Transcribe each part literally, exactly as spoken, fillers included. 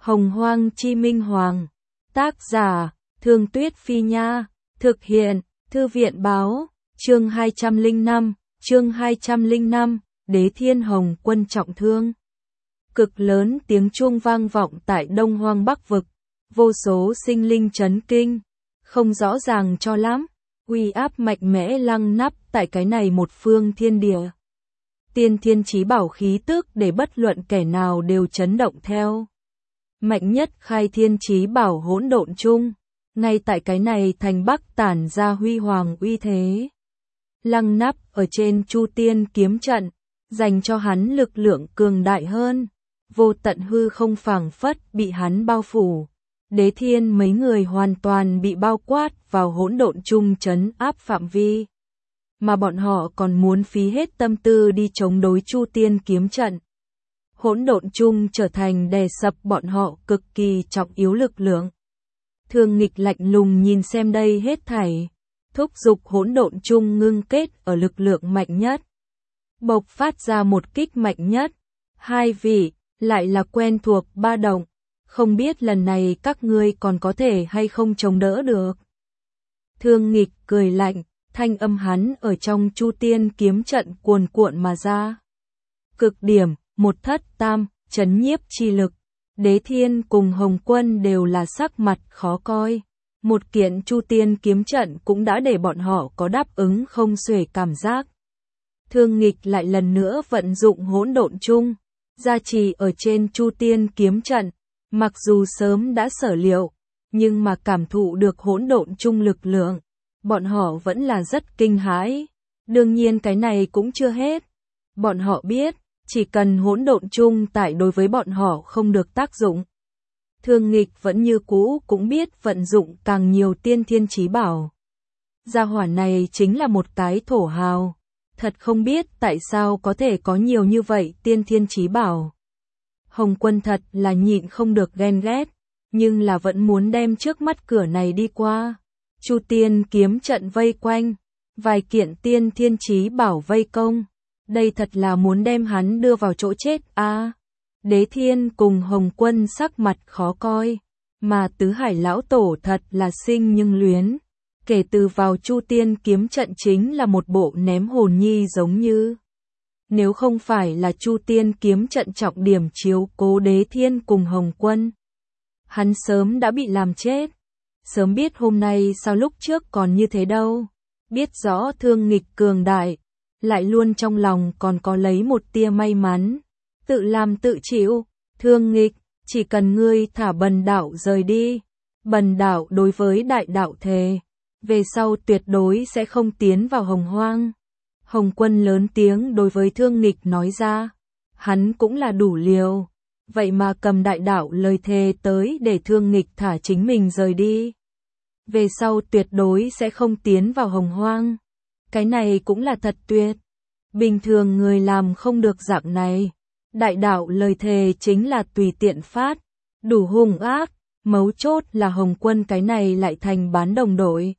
Hồng Hoang Chi Minh Hoàng. Tác giả, Thương Tuyết Phi Nha. Thực hiện, Thư viện Báo. Chương hai trăm lẻ năm, chương hai trăm lẻ năm, Đế Thiên Hồng Quân trọng thương. Cực lớn tiếng chuông vang vọng tại Đông Hoang Bắc Vực, vô số sinh linh chấn kinh, không rõ ràng cho lắm, uy áp mạnh mẽ lăng nắp tại cái này một phương thiên địa. Tiên thiên chí bảo khí tức để bất luận kẻ nào đều chấn động theo. Mạnh nhất khai thiên chí bảo hỗn độn chung, ngay tại cái này thành Bắc tản ra huy hoàng uy thế. Lăng nắp ở trên Chu Tiên kiếm trận, dành cho hắn lực lượng cường đại hơn, vô tận hư không phảng phất bị hắn bao phủ. Đế Thiên mấy người hoàn toàn bị bao quát vào hỗn độn chung trấn áp phạm vi. Mà bọn họ còn muốn phí hết tâm tư đi chống đối Chu Tiên kiếm trận. Hỗn độn chung trở thành đè sập bọn họ cực kỳ trọng yếu lực lượng. Thương Nghịch lạnh lùng nhìn xem đây hết thảy, thúc giục hỗn độn chung ngưng kết ở lực lượng mạnh nhất. Bộc phát ra một kích mạnh nhất. Hai vị, lại là quen thuộc ba động. Không biết lần này các ngươi còn có thể hay không chống đỡ được. Thương Nghịch cười lạnh, thanh âm hắn ở trong Chu Tiên kiếm trận cuồn cuộn mà ra. Cực điểm, một thất tam, chấn nhiếp chi lực. Đế Thiên cùng Hồng Quân đều là sắc mặt khó coi. Một kiện Chu Tiên kiếm trận cũng đã để bọn họ có đáp ứng không xuể cảm giác. Thương Nghịch lại lần nữa vận dụng hỗn độn chung, gia trì ở trên Chu Tiên kiếm trận. Mặc dù sớm đã sở liệu, nhưng mà cảm thụ được hỗn độn chung lực lượng, bọn họ vẫn là rất kinh hãi. Đương nhiên cái này cũng chưa hết. Bọn họ biết, chỉ cần hỗn độn chung tại đối với bọn họ không được tác dụng. Thương Nghịch vẫn như cũ cũng biết vận dụng càng nhiều tiên thiên chí bảo. Gia hỏa này chính là một cái thổ hào. Thật không biết tại sao có thể có nhiều như vậy tiên thiên chí bảo. Hồng Quân thật là nhịn không được ghen ghét, nhưng là vẫn muốn đem trước mắt cửa này đi qua. Chu Tiên kiếm trận vây quanh, vài kiện tiên thiên chí bảo vây công. Đây thật là muốn đem hắn đưa vào chỗ chết a. À, Đế Thiên cùng Hồng Quân sắc mặt khó coi, mà Tứ Hải lão tổ thật là sinh nhưng luyến. Kể từ vào Chu Tiên kiếm trận chính là một bộ ném hồn nhi giống như. Nếu không phải là Chu Tiên kiếm trận trọng điểm chiếu cố Đế Thiên cùng Hồng Quân, hắn sớm đã bị làm chết. Sớm biết hôm nay sao lúc trước còn như thế đâu. Biết rõ Thương Nghịch cường đại, lại luôn trong lòng còn có lấy một tia may mắn. Tự làm tự chịu. Thương Nghịch, chỉ cần ngươi thả Bần Đạo rời đi. Bần Đạo đối với đại đạo thề, về sau tuyệt đối sẽ không tiến vào Hồng Hoang. Hồng Quân lớn tiếng đối với Thương Nghịch nói ra. Hắn cũng là đủ liều. Vậy mà cầm đại đạo lời thề tới để Thương Nghịch thả chính mình rời đi. Về sau tuyệt đối sẽ không tiến vào Hồng Hoang. Cái này cũng là thật tuyệt. Bình thường người làm không được dạng này. Đại đạo lời thề chính là tùy tiện phát. Đủ hung ác. Mấu chốt là Hồng Quân cái này lại thành bán đồng đội.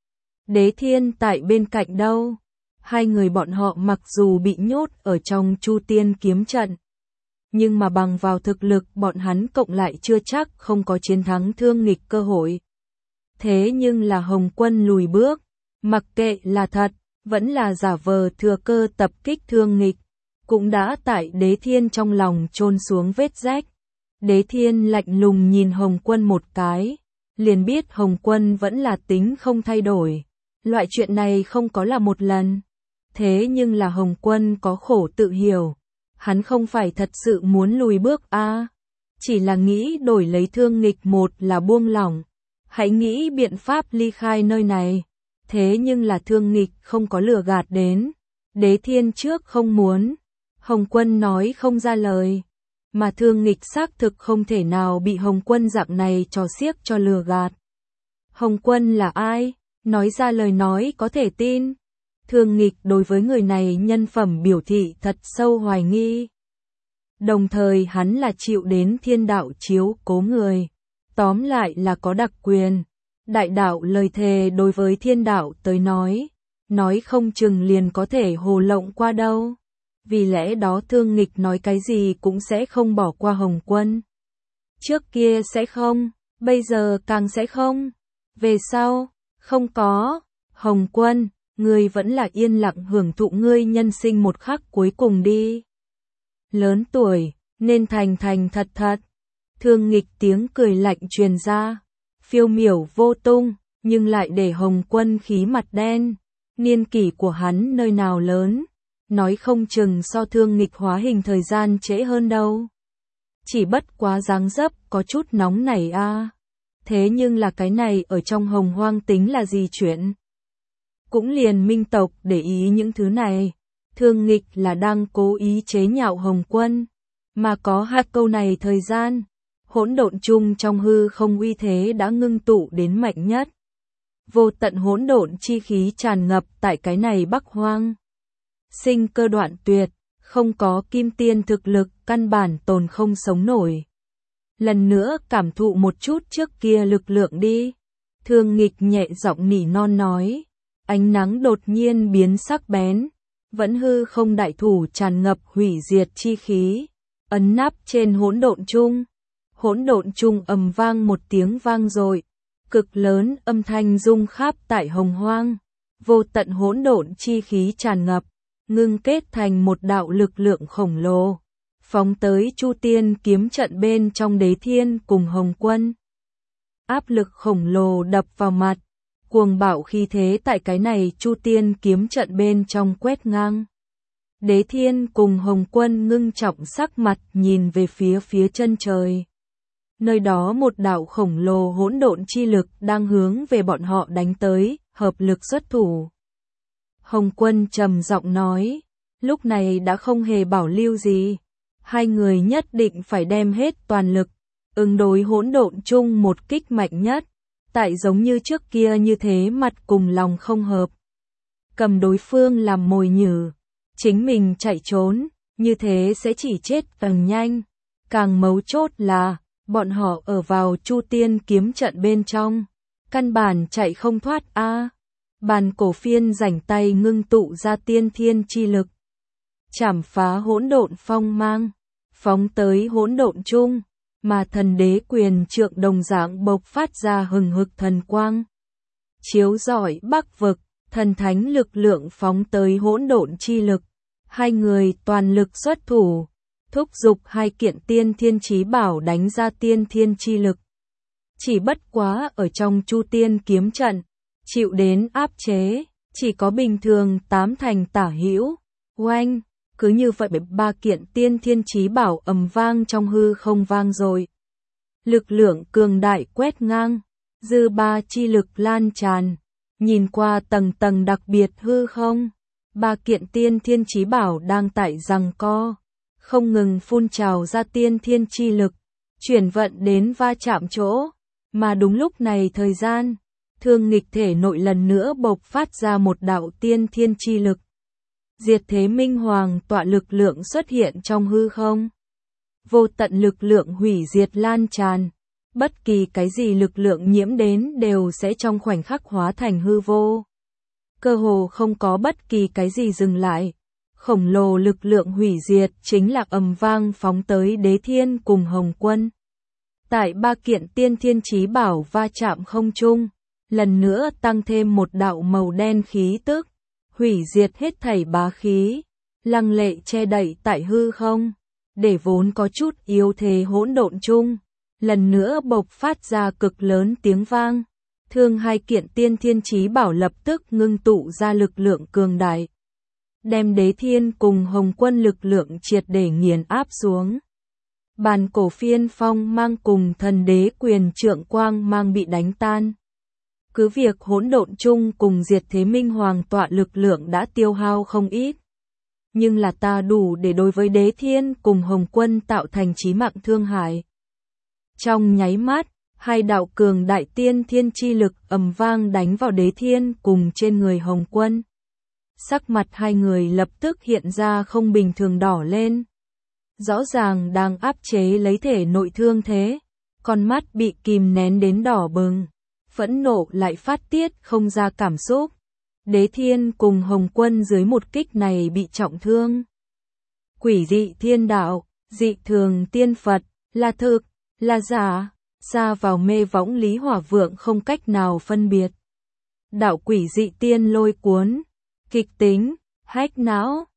Đế Thiên tại bên cạnh đâu. Hai người bọn họ mặc dù bị nhốt ở trong Chu Tiên kiếm trận, nhưng mà bằng vào thực lực bọn hắn cộng lại chưa chắc không có chiến thắng Thương Nghịch cơ hội. Thế nhưng là Hồng Quân lùi bước, mặc kệ là thật, vẫn là giả vờ thừa cơ tập kích Thương Nghịch, cũng đã tại Đế Thiên trong lòng chôn xuống vết rách. Đế Thiên lạnh lùng nhìn Hồng Quân một cái, liền biết Hồng Quân vẫn là tính không thay đổi. Loại chuyện này không có là một lần. Thế nhưng là Hồng Quân có khổ tự hiểu. Hắn không phải thật sự muốn lùi bước a, à, chỉ là nghĩ đổi lấy Thương Nghịch một là buông lỏng. Hãy nghĩ biện pháp ly khai nơi này. Thế nhưng là Thương Nghịch không có lừa gạt đến. Đế Thiên trước không muốn. Hồng Quân nói không ra lời. Mà Thương Nghịch xác thực không thể nào bị Hồng Quân dạng này trò xiếc cho lừa gạt. Hồng Quân là ai? Nói ra lời nói có thể tin. Thương Nghịch đối với người này nhân phẩm biểu thị thật sâu hoài nghi. Đồng thời hắn là chịu đến thiên đạo chiếu cố người. Tóm lại là có đặc quyền. Đại đạo lời thề đối với thiên đạo tới nói. Nói không chừng liền có thể hồ lộng qua đâu. Vì lẽ đó Thương Nghịch nói cái gì cũng sẽ không bỏ qua Hồng Quân. Trước kia sẽ không, bây giờ càng sẽ không. Về sau, không có. Hồng Quân, ngươi vẫn là yên lặng hưởng thụ ngươi nhân sinh một khắc cuối cùng đi. Lớn tuổi, nên thành thành thật thật. Thương Nghịch tiếng cười lạnh truyền ra, phiêu miểu vô tung, nhưng lại để Hồng Quân khí mặt đen. Niên kỷ của hắn nơi nào lớn, nói không chừng so Thương Nghịch hóa hình thời gian trễ hơn đâu. Chỉ bất quá dáng dấp có chút nóng nảy a. À. Thế nhưng là cái này ở trong Hồng Hoang tính là gì chuyện? Cũng liền Minh tộc để ý những thứ này. Thương Nghịch là đang cố ý chế nhạo Hồng Quân, mà có hai câu này thời gian, hỗn độn chung trong hư không uy thế đã ngưng tụ đến mạnh nhất. Vô tận hỗn độn chi khí tràn ngập tại cái này Bắc Hoang. Sinh cơ đoạn tuyệt, không có kim tiên thực lực căn bản tồn không sống nổi. Lần nữa cảm thụ một chút trước kia lực lượng đi. Thương Nghịch nhẹ giọng nỉ non nói. Ánh nắng đột nhiên biến sắc bén. Vẫn hư không đại thủ tràn ngập hủy diệt chi khí. Ấn nắp trên hỗn độn chung. Hỗn độn chung ầm vang một tiếng vang dội. Cực lớn âm thanh rung khắp tại Hồng Hoang. Vô tận hỗn độn chi khí tràn ngập. Ngưng kết thành một đạo lực lượng khổng lồ. Phóng tới Chu Tiên kiếm trận bên trong Đế Thiên cùng Hồng Quân. Áp lực khổng lồ đập vào mặt. Cuồng bạo khí thế tại cái này Chu Tiên kiếm trận bên trong quét ngang. Đế Thiên cùng Hồng Quân ngưng trọng sắc mặt nhìn về phía phía chân trời. Nơi đó một đạo khổng lồ hỗn độn chi lực đang hướng về bọn họ đánh tới, hợp lực xuất thủ. Hồng Quân trầm giọng nói, lúc này đã không hề bảo lưu gì. Hai người nhất định phải đem hết toàn lực, ứng đối hỗn độn chung một kích mạnh nhất. Tại giống như trước kia như thế mặt cùng lòng không hợp. Cầm đối phương làm mồi nhử, chính mình chạy trốn, như thế sẽ chỉ chết càng nhanh. Càng mấu chốt là, bọn họ ở vào Chu Tiên kiếm trận bên trong, căn bản chạy không thoát a. À. Bàn cổ phiên rảnh tay ngưng tụ ra tiên thiên chi lực, chảm phá hỗn độn phong mang, phóng tới hỗn độn chung, mà thần đế quyền trượng đồng dạng bộc phát ra hừng hực thần quang. Chiếu rọi Bắc vực, thần thánh lực lượng phóng tới hỗn độn chi lực, hai người toàn lực xuất thủ, thúc giục hai kiện tiên thiên chí bảo đánh ra tiên thiên chi lực. Chỉ bất quá ở trong Chu Tiên kiếm trận, chịu đến áp chế, chỉ có bình thường tám thành tả hữu. Oanh, cứ như vậy ba kiện tiên thiên chí bảo ầm vang trong hư không vang rồi. Lực lượng cường đại quét ngang, dư ba chi lực lan tràn, nhìn qua tầng tầng đặc biệt hư không. Ba kiện tiên thiên chí bảo đang tại giằng co, không ngừng phun trào ra tiên thiên chi lực, chuyển vận đến va chạm chỗ. Mà đúng lúc này thời gian, Thương Nghịch thể nội lần nữa bộc phát ra một đạo tiên thiên chi lực. Diệt thế minh hoàng tọa lực lượng xuất hiện trong hư không. Vô tận lực lượng hủy diệt lan tràn. Bất kỳ cái gì lực lượng nhiễm đến đều sẽ trong khoảnh khắc hóa thành hư vô. Cơ hồ không có bất kỳ cái gì dừng lại. Khổng lồ lực lượng hủy diệt chính là ầm vang phóng tới Đế Thiên cùng Hồng Quân. Tại ba kiện tiên thiên chí bảo va chạm không trung, lần nữa tăng thêm một đạo màu đen khí tức, hủy diệt hết thảy bá khí, lăng lệ che đậy tại hư không, để vốn có chút yếu thế hỗn độn chung, lần nữa bộc phát ra cực lớn tiếng vang. Thương hai kiện tiên thiên chí bảo lập tức ngưng tụ ra lực lượng cường đại, đem Đế Thiên cùng Hồng Quân lực lượng triệt để nghiền áp xuống. Bàn cổ phiên phong mang cùng thần đế quyền trượng quang mang bị đánh tan. Cứ việc hỗn độn chung cùng diệt thế minh hoàng tọa lực lượng đã tiêu hao không ít. Nhưng là ta đủ để đối với Đế Thiên cùng Hồng Quân tạo thành chí mạng thương hại. Trong nháy mắt, hai đạo cường đại tiên thiên chi lực ầm vang đánh vào Đế Thiên cùng trên người Hồng Quân. Sắc mặt hai người lập tức hiện ra không bình thường đỏ lên. Rõ ràng đang áp chế lấy thể nội thương thế, con mắt bị kìm nén đến đỏ bừng, phẫn nộ lại phát tiết không ra cảm xúc. Đế Thiên cùng Hồng Quân dưới một kích này bị trọng thương. Quỷ dị thiên đạo, dị thường tiên Phật, là thực, là giả, ra vào mê võng Lý Hỏa Vượng không cách nào phân biệt. Đạo quỷ dị tiên lôi cuốn, kịch tính, hách não,